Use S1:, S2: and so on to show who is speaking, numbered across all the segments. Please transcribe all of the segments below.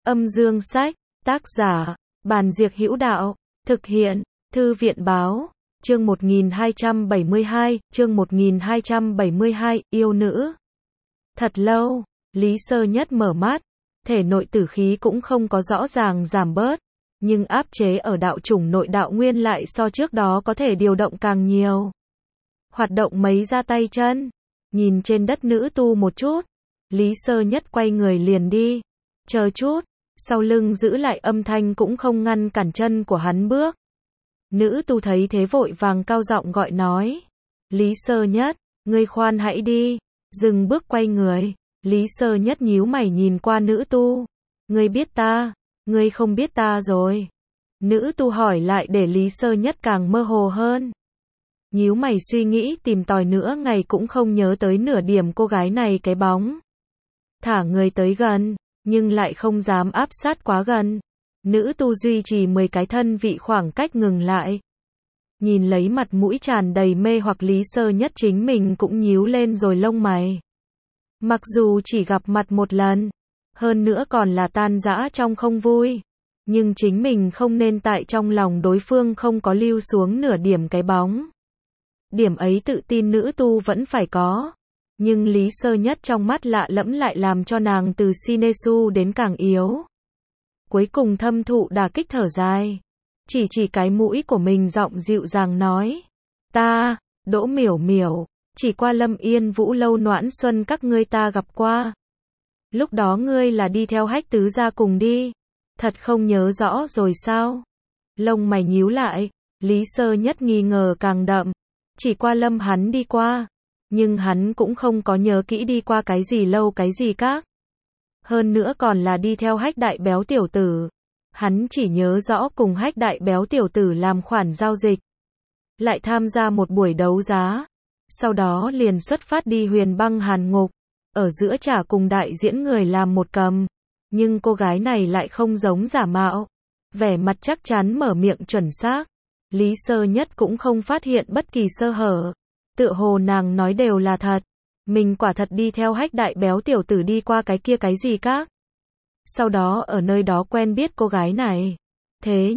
S1: Âm dương sách, tác giả, Bàn Diệc Hữu Đạo, thực hiện, Thư viện báo, chương 1272, yêu nữ. Thật lâu, Lý Sơ Nhất mở mắt, thể nội tử khí cũng không có rõ ràng giảm bớt, nhưng áp chế ở đạo chủng nội đạo nguyên lại so trước đó có thể điều động càng nhiều. Hoạt động mấy ra tay chân, nhìn trên đất nữ tu một chút, Lý Sơ Nhất quay người liền đi, chờ chút, sau lưng giữ lại âm thanh cũng không ngăn cản chân của hắn bước. Nữ tu thấy thế vội vàng cao giọng gọi nói, Lý Sơ Nhất, ngươi khoan hãy đi, dừng bước quay người. Lý Sơ Nhất nhíu mày nhìn qua nữ tu, ngươi biết ta, ngươi không biết ta rồi. Nữ tu hỏi lại để Lý Sơ Nhất càng mơ hồ hơn. Nhíu mày suy nghĩ tìm tòi nữa ngày cũng không nhớ tới nửa điểm cô gái này cái bóng. Thả người tới gần, nhưng lại không dám áp sát quá gần. Nữ tu duy trì 10 cái thân vị khoảng cách ngừng lại. Nhìn lấy mặt mũi tràn đầy mê hoặc Lý Sơ Nhất chính mình cũng nhíu lên rồi lông mày. Mặc dù chỉ gặp mặt một lần, hơn nữa còn là tan rã trong không vui, nhưng chính mình không nên tại trong lòng đối phương không có lưu xuống nửa điểm cái bóng. Điểm ấy tự tin nữ tu vẫn phải có, nhưng Lý Sơ Nhất trong mắt lạ lẫm lại làm cho nàng từ Sinesu đến càng yếu. Cuối cùng thâm thụ đả kích thở dài, chỉ cái mũi của mình giọng dịu dàng nói, ta, Đỗ Miểu Miểu, chỉ qua Lâm Yên Vũ lâu Noãn Xuân các ngươi ta gặp qua. Lúc đó ngươi là đi theo Hách tứ gia cùng đi, thật không nhớ rõ rồi sao? Lông mày nhíu lại, Lý Sơ Nhất nghi ngờ càng đậm, chỉ qua Lâm hắn đi qua, nhưng hắn cũng không có nhớ kỹ đi qua cái gì lâu cái gì các. Hơn nữa còn là đi theo Hách đại béo tiểu tử. Hắn chỉ nhớ rõ cùng Hách đại béo tiểu tử làm khoản giao dịch, lại tham gia một buổi đấu giá, sau đó liền xuất phát đi Huyền Băng Hàn Ngục, ở giữa trả cùng đại diễn người làm một cầm, nhưng cô gái này lại không giống giả mạo, vẻ mặt chắc chắn mở miệng chuẩn xác. Lý Sơ Nhất cũng không phát hiện bất kỳ sơ hở, tựa hồ nàng nói đều là thật, mình quả thật đi theo Hách đại béo tiểu tử đi qua cái kia cái gì các. Sau đó ở nơi đó quen biết cô gái này. Thế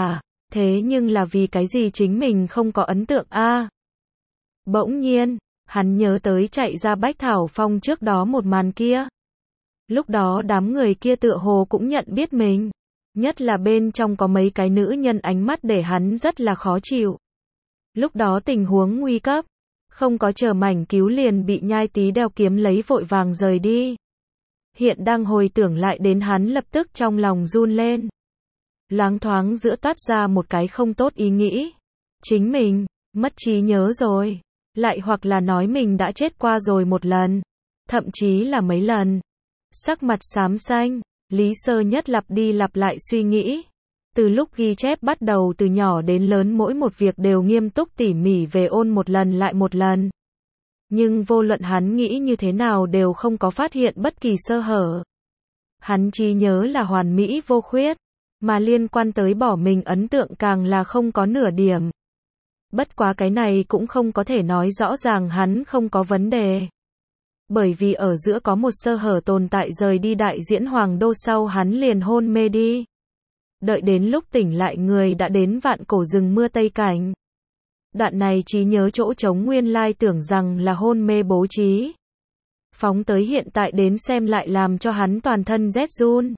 S1: nhưng là vì cái gì chính mình không có ấn tượng a? Bỗng nhiên, hắn nhớ tới chạy ra Bách Thảo Phong trước đó một màn kia. Lúc đó đám người kia tựa hồ cũng nhận biết mình, nhất là bên trong có mấy cái nữ nhân ánh mắt để hắn rất là khó chịu. Lúc đó tình huống nguy cấp, không có chờ mảnh cứu liền bị nhai tí đeo kiếm lấy vội vàng rời đi. Hiện đang hồi tưởng lại đến hắn lập tức trong lòng run lên. Loáng thoáng giữa toát ra một cái không tốt ý nghĩ. Chính mình, mất trí nhớ rồi. Lại hoặc là nói mình đã chết qua rồi một lần. Thậm chí là mấy lần. Sắc mặt xám xanh, Lý Sơ Nhất lặp đi lặp lại suy nghĩ. Từ lúc ghi chép bắt đầu từ nhỏ đến lớn mỗi một việc đều nghiêm túc tỉ mỉ về ôn một lần lại một lần. Nhưng vô luận hắn nghĩ như thế nào đều không có phát hiện bất kỳ sơ hở. Hắn trí nhớ là hoàn mỹ vô khuyết, mà liên quan tới bỏ mình ấn tượng càng là không có nửa điểm. Bất quá cái này cũng không có thể nói rõ ràng hắn không có vấn đề. Bởi vì ở giữa có một sơ hở tồn tại rời đi đại diễn Hoàng Đô sau hắn liền hôn mê đi. Đợi đến lúc tỉnh lại người đã đến vạn cổ rừng mưa Tây Cảnh. Đoạn này trí nhớ chỗ trống nguyên lai tưởng rằng là hôn mê bố trí. Phóng tới hiện tại đến xem lại làm cho hắn toàn thân rét run.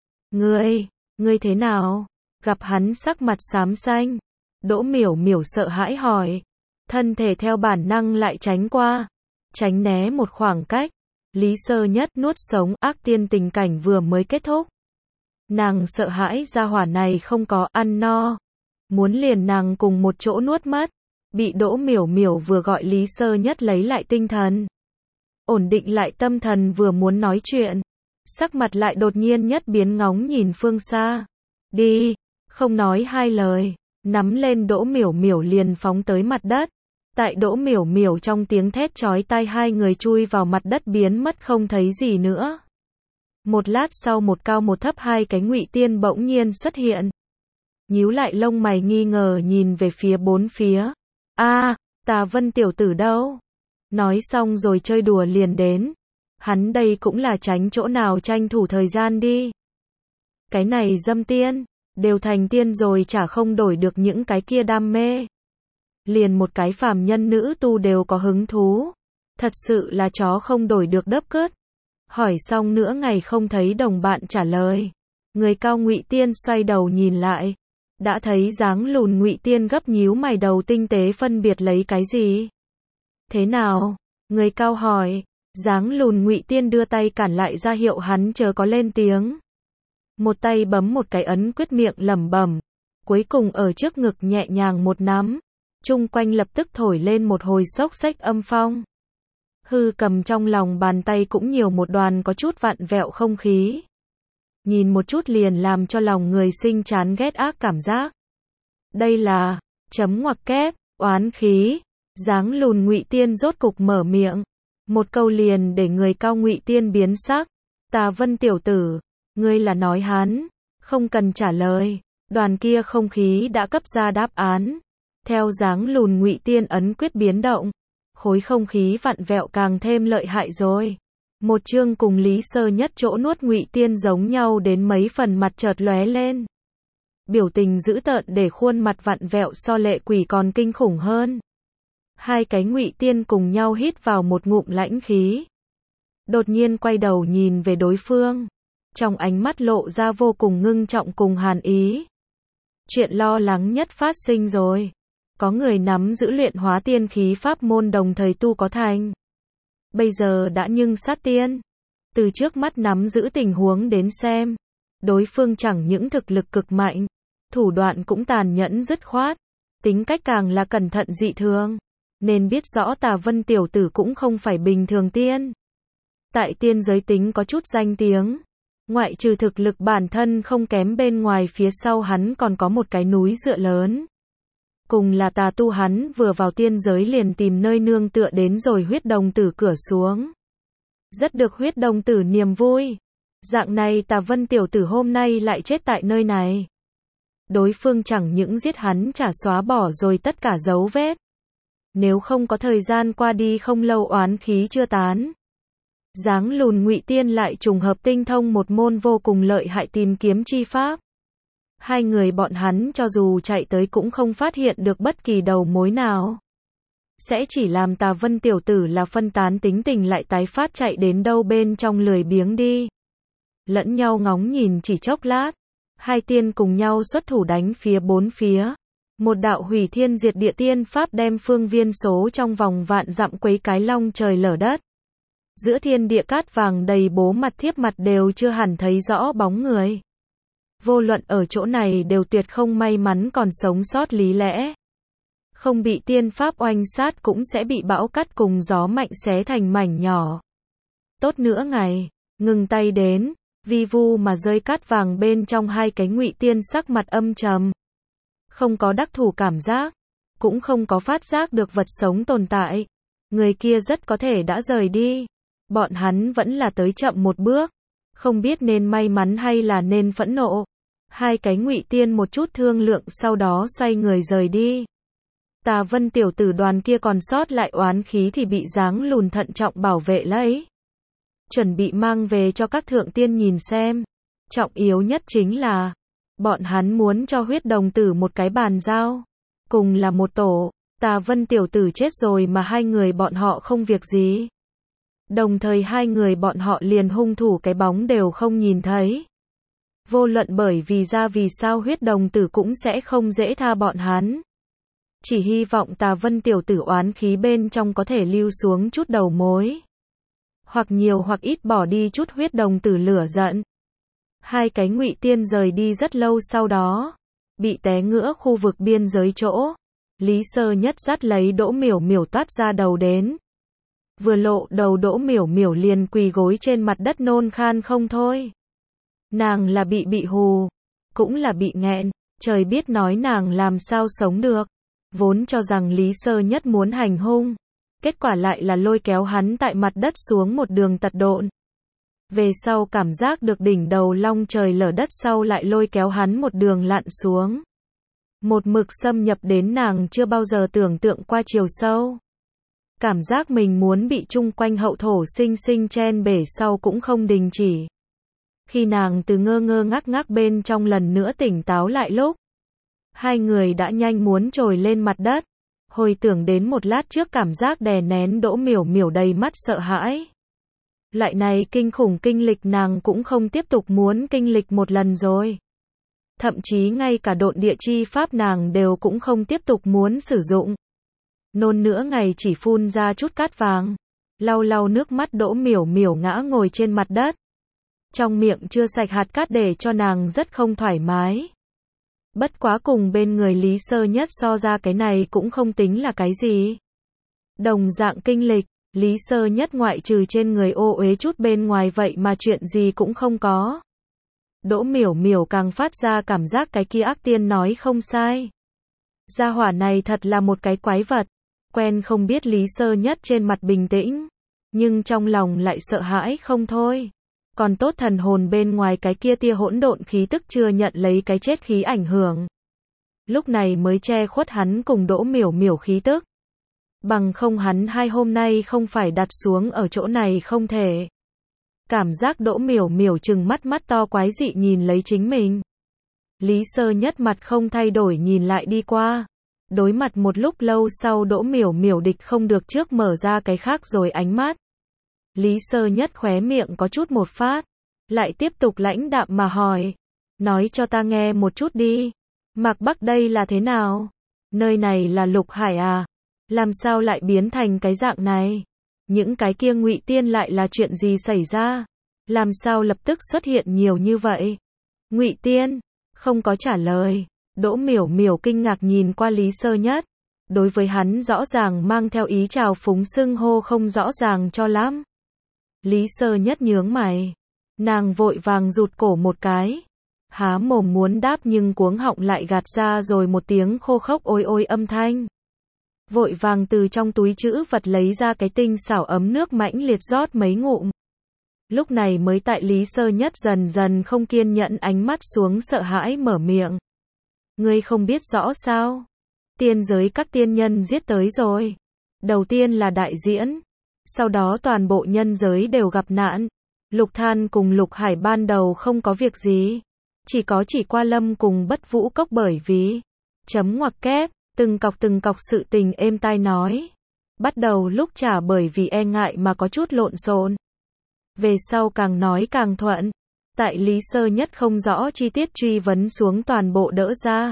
S1: Ngươi thế nào? Gặp hắn sắc mặt xám xanh. Đỗ Miểu Miểu sợ hãi hỏi. Thân thể theo bản năng lại tránh qua. Tránh né một khoảng cách. Lý Sơ Nhất nuốt sống ác tiên tình cảnh vừa mới kết thúc. Nàng sợ hãi gia hỏa này không có ăn no. Muốn liền nàng cùng một chỗ nuốt mất. Bị Đỗ Miểu Miểu vừa gọi Lý Sơ Nhất lấy lại tinh thần. Ổn định lại tâm thần vừa muốn nói chuyện. Sắc mặt lại đột nhiên nhất biến ngóng nhìn phương xa. Đi, không nói hai lời. Nắm lên Đỗ Miểu Miểu liền phóng tới mặt đất. Tại Đỗ Miểu Miểu trong tiếng thét chói tai hai người chui vào mặt đất biến mất không thấy gì nữa. Một lát sau một cao một thấp hai cái ngụy tiên bỗng nhiên xuất hiện. Nhíu lại lông mày nghi ngờ nhìn về phía bốn phía. Tà Vân tiểu tử đâu? Nói xong rồi chơi đùa liền đến. Hắn đây cũng là tránh chỗ nào tranh thủ thời gian đi. Cái này dâm tiên, đều thành tiên rồi chả không đổi được những cái kia đam mê. Liền một cái phàm nhân nữ tu đều có hứng thú. Thật sự là chó không đổi được đớp cớt. Hỏi xong nửa ngày không thấy đồng bạn trả lời. Người cao Ngụy Tiên xoay đầu nhìn lại. Đã thấy dáng lùn Ngụy Tiên gấp nhíu mày đầu tinh tế phân biệt lấy cái gì. Thế nào? Người cao hỏi. Dáng lùn Ngụy Tiên đưa tay cản lại ra hiệu hắn chớ có lên tiếng. Một tay bấm một cái ấn quyết miệng lẩm bẩm. Cuối cùng ở trước ngực nhẹ nhàng một nắm. Chung quanh lập tức thổi lên một hồi xốc xách âm phong. Hư cầm trong lòng bàn tay cũng nhiều một đoàn có chút vặn vẹo không khí. Nhìn một chút liền làm cho lòng người sinh chán ghét ác cảm giác. Đây là, chấm ngoặc kép, oán khí. Dáng lùn Ngụy Tiên rốt cục mở miệng. Một câu liền để người cao Ngụy Tiên biến sắc. Tà Vân tiểu tử, ngươi là nói hắn, không cần trả lời. Đoàn kia không khí đã cấp ra đáp án. Theo dáng lùn Ngụy Tiên ấn quyết biến động, khối không khí vặn vẹo càng thêm lợi hại rồi. Một chương cùng Lý Sơ Nhất chỗ nuốt Ngụy Tiên giống nhau đến mấy phần mặt chợt lóe lên. Biểu tình dữ tợn để khuôn mặt vặn vẹo so lệ quỷ còn kinh khủng hơn. Hai cái Ngụy Tiên cùng nhau hít vào một ngụm lãnh khí. Đột nhiên quay đầu nhìn về đối phương. Trong ánh mắt lộ ra vô cùng ngưng trọng cùng hàn ý. Chuyện lo lắng nhất phát sinh rồi. Có người nắm giữ luyện hóa tiên khí pháp môn đồng thời tu có thành. Bây giờ đã nhưng sát tiên. Từ trước mắt nắm giữ tình huống đến xem. Đối phương chẳng những thực lực cực mạnh. Thủ đoạn cũng tàn nhẫn dứt khoát. Tính cách càng là cẩn thận dị thường. Nên biết rõ Tà Vân tiểu tử cũng không phải bình thường tiên. Tại tiên giới tính có chút danh tiếng. Ngoại trừ thực lực bản thân không kém bên ngoài phía sau hắn còn có một cái núi dựa lớn. Cùng là tà tu hắn vừa vào tiên giới liền tìm nơi nương tựa đến rồi huyết đồng tử cửa xuống. Rất được huyết đồng tử niềm vui. Dạng này Tà Vân tiểu tử hôm nay lại chết tại nơi này. Đối phương chẳng những giết hắn chả xóa bỏ rồi tất cả dấu vết. Nếu không có thời gian qua đi không lâu oán khí chưa tán. Dáng lùn Ngụy Tiên lại trùng hợp tinh thông một môn vô cùng lợi hại tìm kiếm chi pháp. Hai người bọn hắn cho dù chạy tới cũng không phát hiện được bất kỳ đầu mối nào. Sẽ chỉ làm Tà Vân tiểu tử là phân tán tính tình lại tái phát chạy đến đâu bên trong lười biếng đi. Lẫn nhau ngóng nhìn chỉ chốc lát. Hai tiên cùng nhau xuất thủ đánh phía bốn phía. Một đạo hủy thiên diệt địa tiên pháp đem phương viên số trong vòng vạn dặm quấy cái long trời lở đất. Giữa thiên địa cát vàng đầy bố mặt thiếp mặt đều chưa hẳn thấy rõ bóng người. Vô luận ở chỗ này đều tuyệt không may mắn còn sống sót lý lẽ. Không bị tiên pháp oanh sát cũng sẽ bị bão cát cùng gió mạnh xé thành mảnh nhỏ. Tốt nữa ngày, ngừng tay đến, vi vu mà rơi cát vàng bên trong hai cái Ngụy Tiên sắc mặt âm trầm. Không có đắc thủ cảm giác, cũng không có phát giác được vật sống tồn tại. Người kia rất có thể đã rời đi. Bọn hắn vẫn là tới chậm một bước. Không biết nên may mắn hay là nên phẫn nộ. Hai cái Ngụy Tiên một chút thương lượng sau đó xoay người rời đi. Tà Vân tiểu tử đoàn kia còn sót lại oán khí thì bị dáng lùn thận trọng bảo vệ lấy. Chuẩn bị mang về cho các thượng tiên nhìn xem. Trọng yếu nhất chính là bọn hắn muốn cho huyết đồng tử một cái bàn giao. Cùng là một tổ. Tà Vân tiểu tử chết rồi mà hai người bọn họ không việc gì. Đồng thời hai người bọn họ liền hung thủ cái bóng đều không nhìn thấy. Vô luận bởi vì ra vì sao huyết đồng tử cũng sẽ không dễ tha bọn hắn. Chỉ hy vọng Tà Vân tiểu tử oán khí bên trong có thể lưu xuống chút đầu mối. Hoặc nhiều hoặc ít bỏ đi chút huyết đồng tử lửa giận. Hai cái Ngụy Tiên rời đi rất lâu sau đó. Bị té ngửa khu vực biên giới chỗ. Lý Sơ Nhất dắt lấy Đỗ Miểu Miểu toát ra đầu đến. Vừa lộ đầu Đỗ Miểu Miểu liền quỳ gối trên mặt đất nôn khan không thôi. Nàng là bị hù. Cũng là bị nghẹn. Trời biết nói nàng làm sao sống được. Vốn cho rằng Lý Sơ Nhất muốn hành hung. Kết quả lại là lôi kéo hắn tại mặt đất xuống một đường tật độn. Về sau cảm giác được đỉnh đầu long trời lở đất sau lại lôi kéo hắn một đường lặn xuống. Một mực xâm nhập đến nàng chưa bao giờ tưởng tượng qua chiều sâu. Cảm giác mình muốn bị chung quanh hậu thổ sinh sinh chen bể sau cũng không đình chỉ. Khi nàng từ ngơ ngơ ngác ngác bên trong lần nữa tỉnh táo lại lúc, hai người đã nhanh muốn trồi lên mặt đất. Hồi tưởng đến một lát trước cảm giác đè nén, Đỗ Miểu Miểu đầy mắt sợ hãi. Loại này kinh khủng kinh lịch nàng cũng không tiếp tục muốn kinh lịch một lần rồi. Thậm chí ngay cả độn địa chi pháp nàng đều cũng không tiếp tục muốn sử dụng. Nôn nửa ngày chỉ phun ra chút cát vàng. Lau lau nước mắt, Đỗ Miểu Miểu ngã ngồi trên mặt đất. Trong miệng chưa sạch hạt cát để cho nàng rất không thoải mái. Bất quá cùng bên người Lý Sơ Nhất so ra cái này cũng không tính là cái gì. Đồng dạng kinh lịch, Lý Sơ Nhất ngoại trừ trên người ô uế chút bên ngoài vậy mà chuyện gì cũng không có. Đỗ Miểu Miểu càng phát ra cảm giác cái kia ác tiên nói không sai. Gia hỏa này thật là một cái quái vật. Quen không biết Lý Sơ Nhất trên mặt bình tĩnh, nhưng trong lòng lại sợ hãi không thôi. Còn tốt thần hồn bên ngoài cái kia tia hỗn độn khí tức chưa nhận lấy cái chết khí ảnh hưởng. Lúc này mới che khuất hắn cùng Đỗ Miểu Miểu khí tức. Bằng không hắn hai hôm nay không phải đặt xuống ở chỗ này không thể. Cảm giác Đỗ Miểu Miểu trừng mắt mắt to quái dị nhìn lấy chính mình. Lý Sơ Nhất mặt không thay đổi nhìn lại đi qua. Đối mặt một lúc lâu sau, Đỗ Miểu Miểu địch không được trước mở ra cái khác rồi ánh mắt. Lý Sơ Nhất khóe miệng có chút một phát, lại tiếp tục lãnh đạm mà hỏi. Nói cho ta nghe một chút đi. Mạc Bắc đây là thế nào? Nơi này là Lục Hải à? Làm sao lại biến thành cái dạng này? Những cái kia Ngụy Tiên lại là chuyện gì xảy ra? Làm sao lập tức xuất hiện nhiều như vậy? Ngụy Tiên không có trả lời. Đỗ Miểu Miểu kinh ngạc nhìn qua Lý Sơ Nhất. Đối với hắn rõ ràng mang theo ý trào phúng xưng hô không rõ ràng cho lắm. Lý Sơ Nhất nhướng mày. Nàng vội vàng rụt cổ một cái. Há mồm muốn đáp nhưng cuống họng lại gạt ra rồi một tiếng khô khốc ôi ôi âm thanh. Vội vàng từ trong túi trữ vật lấy ra cái tinh xảo ấm nước mãnh liệt rót mấy ngụm. Lúc này mới tại Lý Sơ Nhất dần dần không kiên nhẫn ánh mắt xuống sợ hãi mở miệng. Ngươi không biết rõ sao? Tiên giới các tiên nhân giết tới rồi. Đầu tiên là đại diễn. Sau đó toàn bộ nhân giới đều gặp nạn. Lục Than cùng Lục Hải ban đầu không có việc gì. Chỉ qua Lâm cùng Bất Vũ Cốc bởi vì chấm ngoặc kép, từng cọc sự tình êm tai nói. Bắt đầu lúc trả bởi vì e ngại mà có chút lộn xộn. Về sau càng nói càng thuận. Tại Lý Sơ Nhất không rõ chi tiết truy vấn xuống toàn bộ đỡ ra.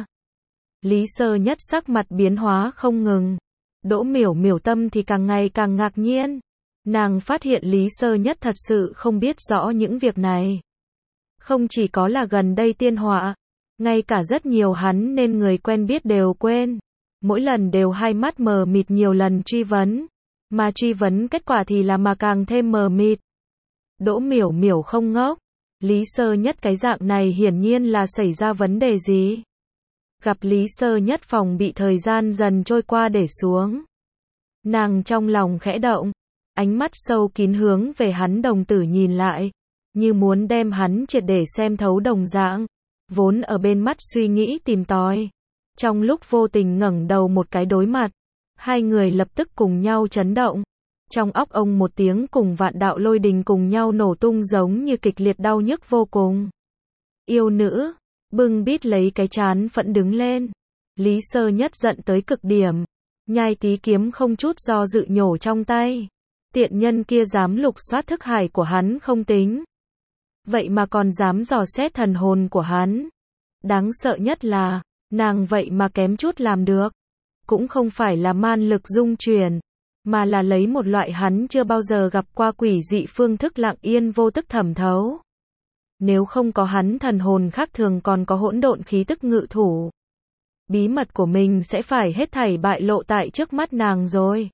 S1: Lý Sơ Nhất sắc mặt biến hóa không ngừng. Đỗ Miểu Miểu tâm thì càng ngày càng ngạc nhiên. Nàng phát hiện Lý Sơ Nhất thật sự không biết rõ những việc này. Không chỉ có là gần đây tiên họa, ngay cả rất nhiều hắn nên người quen biết đều quên. Mỗi lần đều hai mắt mờ mịt nhiều lần truy vấn. Mà truy vấn kết quả thì là mà càng thêm mờ mịt. Đỗ Miểu Miểu không ngốc. Lý Sơ Nhất cái dạng này hiển nhiên là xảy ra vấn đề gì. Gặp Lý Sơ Nhất phòng bị thời gian dần trôi qua để xuống. Nàng trong lòng khẽ động. Ánh mắt sâu kín hướng về hắn đồng tử nhìn lại. Như muốn đem hắn triệt để xem thấu đồng dạng. Vốn ở bên mắt suy nghĩ tìm tòi. Trong lúc vô tình ngẩng đầu một cái đối mặt. Hai người lập tức cùng nhau chấn động. Trong óc ông một tiếng cùng vạn đạo lôi đình cùng nhau nổ tung giống như kịch liệt đau nhức vô cùng. Yêu nữ, bưng bít lấy cái trán phẫn đứng lên. Lý Sơ Nhất giận tới cực điểm. Nhai tí kiếm không chút do dự nhổ trong tay. Tiện nhân kia dám lục soát thức hải của hắn không tính. Vậy mà còn dám dò xét thần hồn của hắn. Đáng sợ nhất là, nàng vậy mà kém chút làm được. Cũng không phải là man lực dung chuyển. Mà là lấy một loại hắn chưa bao giờ gặp qua quỷ dị phương thức lặng yên vô tức thẩm thấu. Nếu không có hắn thần hồn khác thường còn có hỗn độn khí tức ngự thủ. Bí mật của mình sẽ phải hết thảy bại lộ tại trước mắt nàng rồi.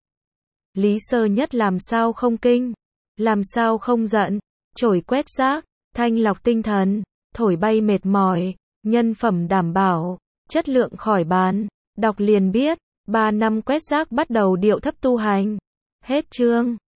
S1: Lý Sơ Nhất làm sao không kinh, làm sao không giận, chổi quét rác, thanh lọc tinh thần, thổi bay mệt mỏi, nhân phẩm đảm bảo, chất lượng khỏi bán, đọc liền biết. 3 năm quét rác bắt đầu điệu thấp tu hành. Hết chương.